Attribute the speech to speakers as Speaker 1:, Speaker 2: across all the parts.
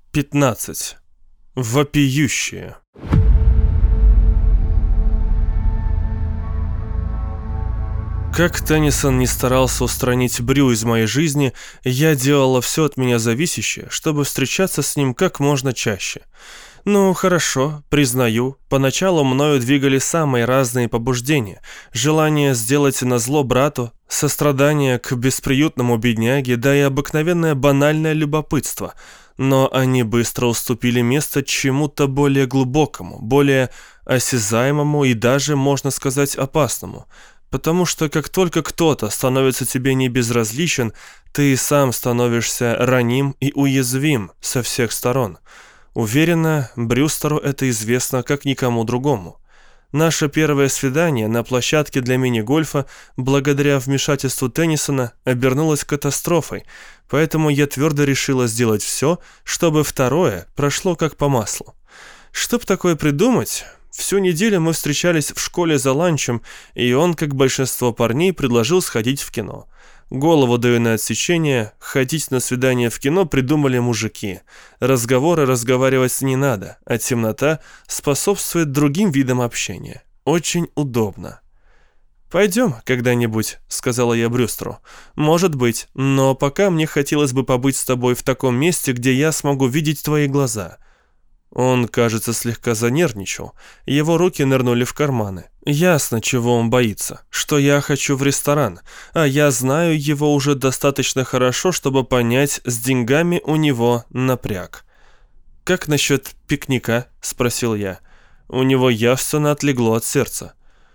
Speaker 1: 15. Вопиющее. Как Теннисон не старался устранить Брю из моей жизни, я делала все от меня зависящее, чтобы встречаться с ним как можно чаще. Ну, хорошо, признаю, поначалу мною двигали самые разные побуждения. Желание сделать назло брату, сострадание к бесприютному бедняге, да и обыкновенное банальное любопытство. Но они быстро уступили место чему-то более глубокому, более осязаемому и даже, можно сказать, опасному. Потому что как только кто-то становится тебе не безразличен, ты и сам становишься раним и уязвим со всех сторон. Уверена, Брюстеру это известно как никому другому. Наше первое свидание на площадке для мини-гольфа, благодаря вмешательству Теннисона, обернулось катастрофой, поэтому я твердо решила сделать все, чтобы второе прошло как по маслу. Чтоб такое придумать... Всю неделю мы встречались в школе за ланчем, и он, как большинство парней, предложил сходить в кино. Голову даю на отсечение, ходить на свидание в кино придумали мужики. Разговаривать не надо, а темнота способствует другим видам общения. Очень удобно. «Пойдем когда-нибудь», — сказала я Брюстеру. «Может быть, но пока мне хотелось бы побыть с тобой в таком месте, где я смогу видеть твои глаза». Он, кажется, слегка занервничал. Его руки нырнули в карманы. Ясно, чего он боится. Что я хочу в ресторан. А я знаю его уже достаточно хорошо, чтобы понять, с деньгами у него напряг. «Как насчет пикника?» – спросил я. У него явственно отлегло от сердца.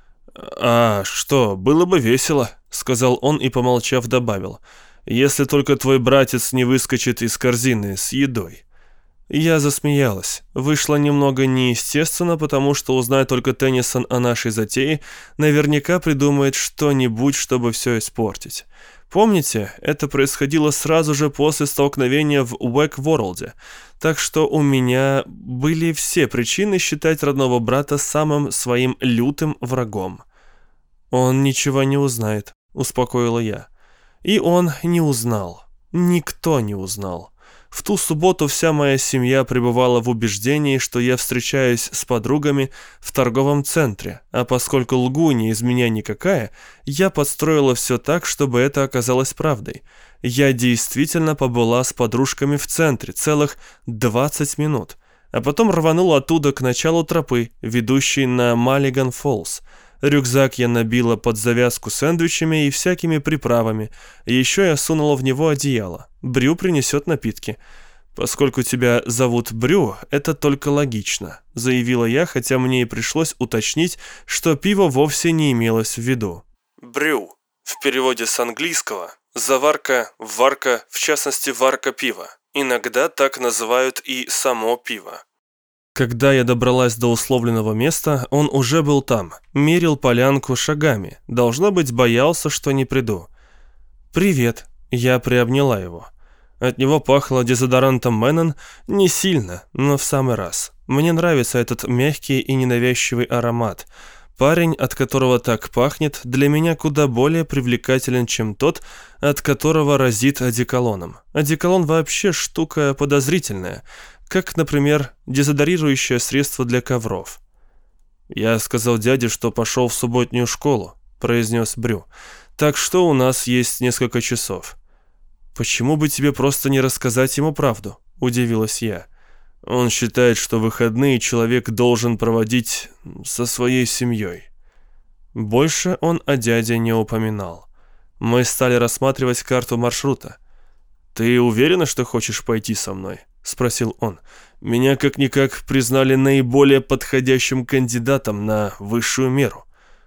Speaker 1: «А что, было бы весело», – сказал он и, помолчав, добавил. «Если только твой братец не выскочит из корзины с едой». Я засмеялась. Вышло немного неестественно, потому что, узнай только Теннисон о нашей затее, наверняка придумает что-нибудь, чтобы все испортить. Помните, это происходило сразу же после столкновения в Уэк-Ворлде, так что у меня были все причины считать родного брата самым своим лютым врагом. «Он ничего не узнает», — успокоила я. И он не узнал. Никто не узнал. В ту субботу вся моя семья пребывала в убеждении, что я встречаюсь с подругами в торговом центре, а поскольку лгунья из меня никакая, я подстроила все так, чтобы это оказалось правдой. Я действительно побыла с подружками в центре целых 20 минут, а потом рванула оттуда к началу тропы, ведущей на Маллиган-Фоллс. Рюкзак я набила под завязку сэндвичами и всякими приправами. Еще я сунула в него одеяло. Брю принесет напитки. «Поскольку тебя зовут Брю, это только логично», — заявила я, хотя мне и пришлось уточнить, что пиво вовсе не имелось в виду. Брю. В переводе с английского заварка, варка, в частности варка пива. Иногда так называют и само пиво. Когда я добралась до условленного места, он уже был там, мерил полянку шагами. Должно быть, боялся, что не приду. «Привет», — я приобняла его. От него пахло дезодорантом Мэннон не сильно, но в самый раз. Мне нравится этот мягкий и ненавязчивый аромат. Парень, от которого так пахнет, для меня куда более привлекателен, чем тот, от которого разит одеколоном. Одеколон вообще штука подозрительная, как, например, дезодорирующее средство для ковров. «Я сказал дяде, что пошел в субботнюю школу», — произнес Брю. «Так что у нас есть несколько часов». «Почему бы тебе просто не рассказать ему правду?» — удивилась я. «Он считает, что выходные человек должен проводить со своей семьей». Больше он о дяде не упоминал. Мы стали рассматривать карту маршрута. «Ты уверена, что хочешь пойти со мной?» — спросил он. «Меня как-никак признали наиболее подходящим кандидатом на высшую меру».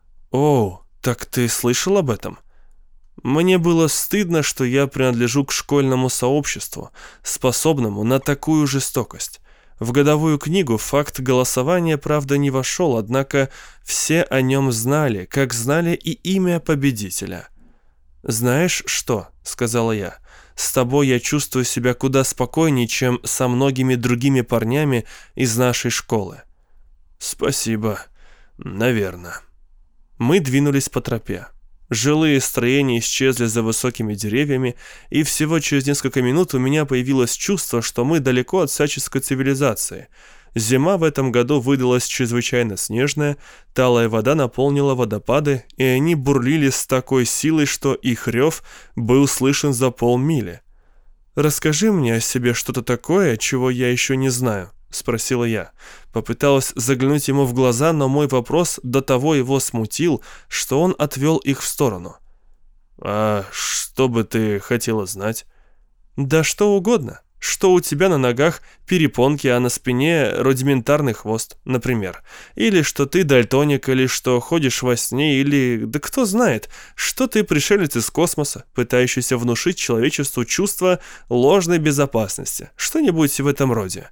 Speaker 1: «О, так ты слышал об этом?» Мне было стыдно, что я принадлежу к школьному сообществу, способному на такую жестокость. В годовую книгу факт голосования, правда, не вошел, однако все о нем знали, как знали и имя победителя. «Знаешь что?» — сказала я. «С тобой я чувствую себя куда спокойнее, чем со многими другими парнями из нашей школы». «Спасибо. Наверное». Мы двинулись по тропе. Жилые строения исчезли за высокими деревьями, и всего через несколько минут у меня появилось чувство, что мы далеко от всяческой цивилизации. Зима в этом году выдалась чрезвычайно снежная, талая вода наполнила водопады, и они бурлили с такой силой, что их рев был слышен за полмили. «Расскажи мне о себе что-то такое, чего я еще не знаю», — спросила я. Попыталась заглянуть ему в глаза, но мой вопрос до того его смутил, что он отвел их в сторону. «А что бы ты хотела знать?» «Да что угодно. Что у тебя на ногах перепонки, а на спине рудиментарный хвост, например. Или что ты дальтоник, или что ходишь во сне, или... Да кто знает, что ты пришелец из космоса, пытающийся внушить человечеству чувство ложной безопасности. Что-нибудь в этом роде».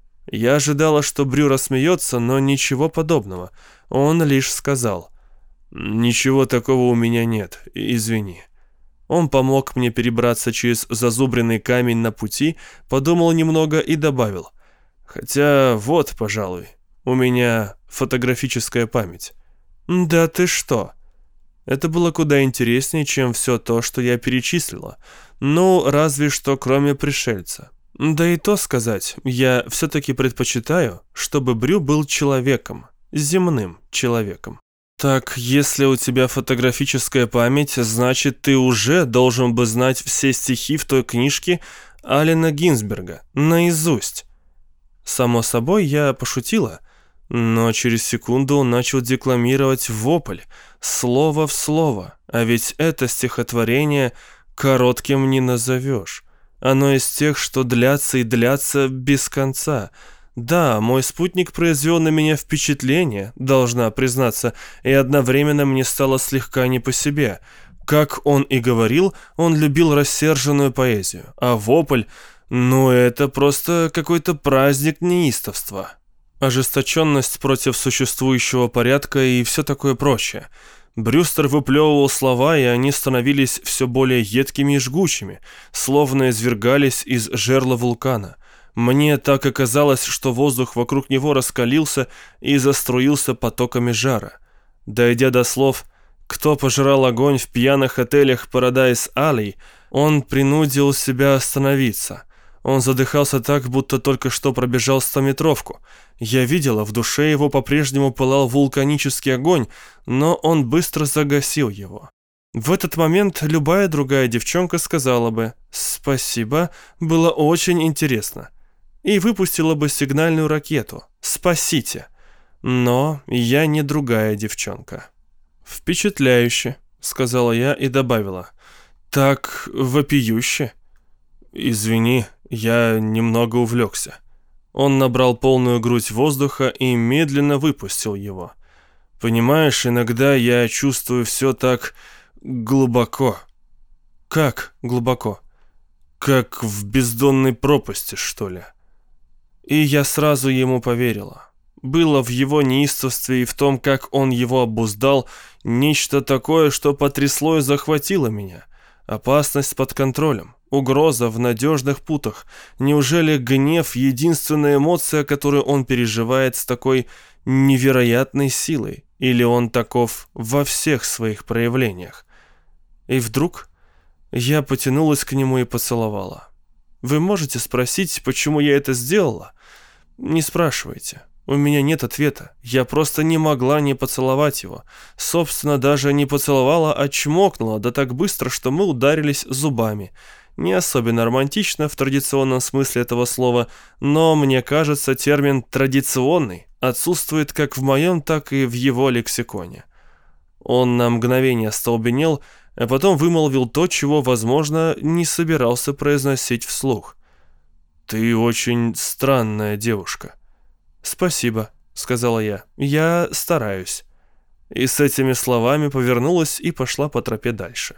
Speaker 1: Я ожидала, что Брю рассмеется, но ничего подобного. Он лишь сказал: «Ничего такого у меня нет, извини». Он помог мне перебраться через зазубренный камень на пути, подумал немного и добавил: «Хотя вот, пожалуй, у меня фотографическая память». «Да ты что?» Это было куда интереснее, чем все то, что я перечислила. Ну, разве что кроме пришельца. Да и то сказать, я все-таки предпочитаю, чтобы Брю был человеком, земным человеком. Так, если у тебя фотографическая память, значит, ты уже должен бы знать все стихи в той книжке Аллена Гинзберга наизусть. Само собой, я пошутила, но через секунду он начал декламировать вопль, слово в слово, а ведь это стихотворение коротким не назовешь. Оно из тех, что длятся и длятся без конца. Да, мой спутник произвел на меня впечатление, должна признаться, и одновременно мне стало слегка не по себе. Как он и говорил, он любил рассерженную поэзию, а вопль, ну это просто какой-то праздник неистовства. Ожесточенность против существующего порядка и все такое прочее. Брюстер выплевывал слова, и они становились все более едкими и жгучими, словно извергались из жерла вулкана. Мне так и казалось, что воздух вокруг него раскалился и заструился потоками жара. Дойдя до слов «Кто пожрал огонь в пьяных отелях Paradise Alley», он принудил себя остановиться. Он задыхался так, будто только что пробежал 100-метровку. Я видела, в душе его по-прежнему пылал вулканический огонь, но он быстро загасил его. В этот момент любая другая девчонка сказала бы «Спасибо, было очень интересно» и выпустила бы сигнальную ракету «Спасите». Но я не другая девчонка. «Впечатляюще», — сказала я и добавила. «Так вопиюще». «Извини, я немного увлекся». Он набрал полную грудь воздуха и медленно выпустил его. «Понимаешь, иногда я чувствую все так глубоко». «Как глубоко?» «Как в бездонной пропасти, что ли». И я сразу ему поверила. Было в его неистовстве и в том, как он его обуздал, нечто такое, что потрясло и захватило меня. Опасность под контролем, угроза в надежных путах. Неужели гнев — единственная эмоция, которую он переживает с такой невероятной силой? Или он таков во всех своих проявлениях? И вдруг я потянулась к нему и поцеловала. Вы можете спросить, почему я это сделала? Не спрашивайте. У меня нет ответа. Я просто не могла не поцеловать его. Собственно, даже не поцеловала, а чмокнула, да так быстро, что мы ударились зубами. Не особенно романтично в традиционном смысле этого слова, но, мне кажется, термин «традиционный» отсутствует как в моем, так и в его лексиконе. Он на мгновение остолбенел, а потом вымолвил то, чего, возможно, не собирался произносить вслух. «Ты очень странная девушка». «Спасибо», — сказала я. «Я стараюсь». И с этими словами повернулась и пошла по тропе дальше.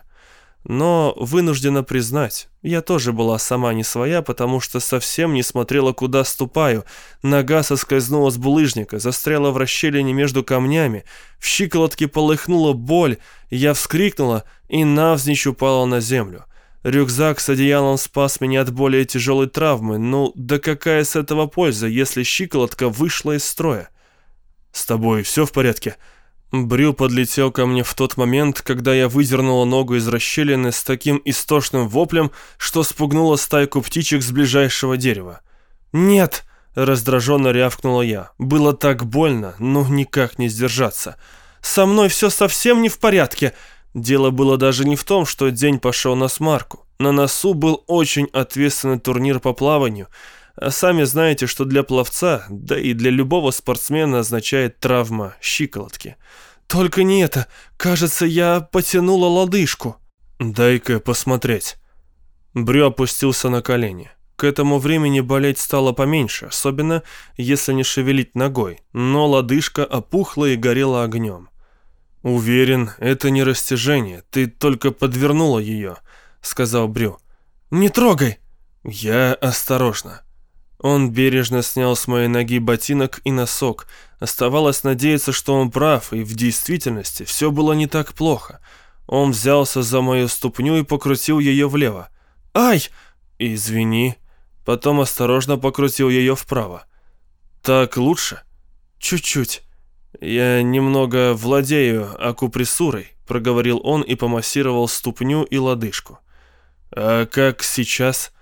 Speaker 1: Но вынуждена признать, я тоже была сама не своя, потому что совсем не смотрела, куда ступаю. Нога соскользнула с булыжника, застряла в расщелине между камнями, в щиколотке полыхнула боль, я вскрикнула и навзничь упала на землю. Рюкзак с одеялом спас меня от более тяжелой травмы. Ну, да какая с этого польза, если щиколотка вышла из строя? «С тобой все в порядке?» Брю подлетел ко мне в тот момент, когда я выдернула ногу из расщелины с таким истошным воплем, что спугнула стайку птичек с ближайшего дерева. «Нет!» — раздраженно рявкнула я. Было так больно, но никак не сдержаться. «Со мной все совсем не в порядке!» Дело было даже не в том, что день пошел на смарку. На носу был очень ответственный турнир по плаванию. А сами знаете, что для пловца, да и для любого спортсмена означает травма щиколотки. «Только не это. Кажется, я потянула лодыжку». «Дай-ка посмотреть». Брю опустился на колени. К этому времени болеть стало поменьше, особенно если не шевелить ногой, но лодыжка опухла и горела огнем. «Уверен, это не растяжение, ты только подвернула ее», — сказал Брю. «Не трогай!» «Я осторожно». Он бережно снял с моей ноги ботинок и носок. Оставалось надеяться, что он прав, и в действительности все было не так плохо. Он взялся за мою ступню и покрутил ее влево. «Ай!» «Извини». Потом осторожно покрутил ее вправо. «Так лучше?» «Чуть-чуть». «Я немного владею акупрессурой», — проговорил он и помассировал ступню и лодыжку. «А как сейчас?»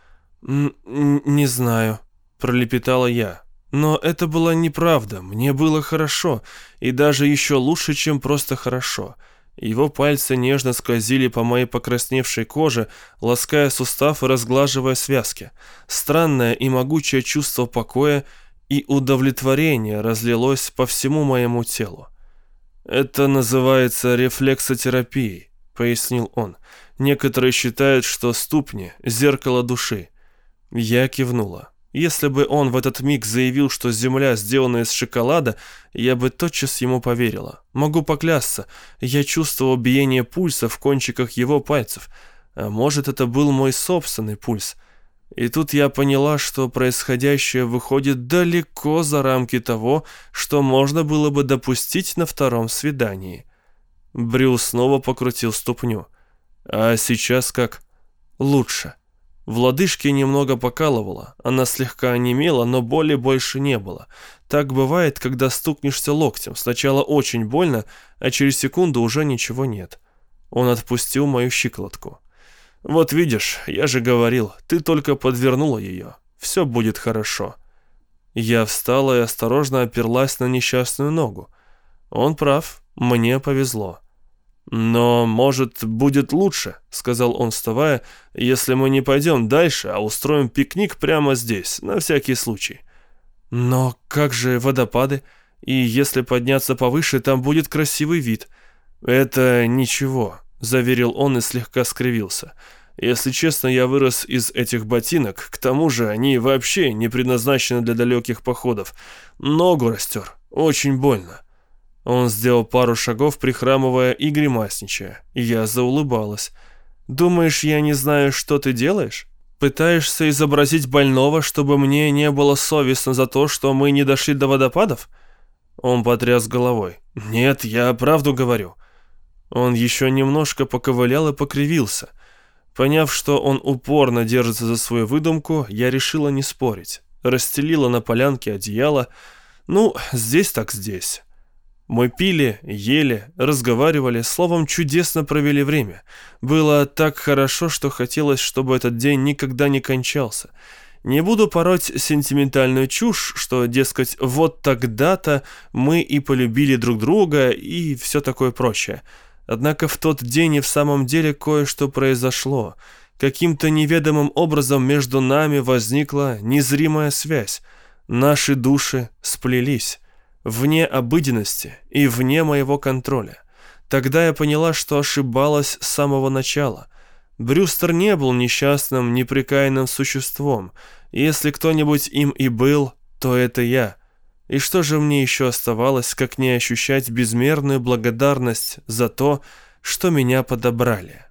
Speaker 1: «Не знаю», — пролепетала я. Но это была неправда, мне было хорошо, и даже еще лучше, чем просто хорошо. Его пальцы нежно скользили по моей покрасневшей коже, лаская сустав и разглаживая связки. Странное и могучее чувство покоя и удовлетворения разлилось по всему моему телу. «Это называется рефлексотерапией», — пояснил он. «Некоторые считают, что ступни — зеркало души». Я кивнула. Если бы он в этот миг заявил, что земля сделана из шоколада, я бы тотчас ему поверила. Могу поклясться, я чувствовал биение пульса в кончиках его пальцев. А может, это был мой собственный пульс. И тут я поняла, что происходящее выходит далеко за рамки того, что можно было бы допустить на втором свидании. Брю снова покрутил ступню. А сейчас как? Лучше. В лодыжке немного покалывало, она слегка онемела, но боли больше не было. Так бывает, когда стукнешься локтем. Сначала очень больно, а через секунду уже ничего нет. Он отпустил мою щиколотку. «Вот видишь, я же говорил, ты только подвернула ее. Все будет хорошо». Я встала и осторожно оперлась на несчастную ногу. Он прав, мне повезло. «Но, может, будет лучше», — сказал он, вставая, «если мы не пойдем дальше, а устроим пикник прямо здесь, на всякий случай». «Но как же водопады? И если подняться повыше, там будет красивый вид». «Это ничего», — заверил он и слегка скривился. «Если честно, я вырос из этих ботинок, к тому же они вообще не предназначены для далеких походов. Ногу растер, очень больно». Он сделал пару шагов, прихрамывая и гримасничая. Я заулыбалась. «Думаешь, я не знаю, что ты делаешь? Пытаешься изобразить больного, чтобы мне не было совестно за то, что мы не дошли до водопадов?» Он потряс головой. «Нет, я правду говорю». Он еще немножко поковылял и покривился. Поняв, что он упорно держится за свою выдумку, я решила не спорить. Расстелила на полянке одеяло. Ну, здесь так здесь. Мы пили, ели, разговаривали, словом, чудесно провели время. Было так хорошо, что хотелось, чтобы этот день никогда не кончался. Не буду пороть сентиментальную чушь, что, дескать, вот тогда-то мы и полюбили друг друга и все такое прочее. Однако в тот день и в самом деле кое-что произошло. Каким-то неведомым образом между нами возникла незримая связь. Наши души сплелись. Вне обыденности и вне моего контроля. Тогда я поняла, что ошибалась с самого начала. Брюстер не был несчастным, непрекаянным существом. Если кто-нибудь им и был, то это я. И что же мне еще оставалось, как не ощущать безмерную благодарность за то, что меня подобрали?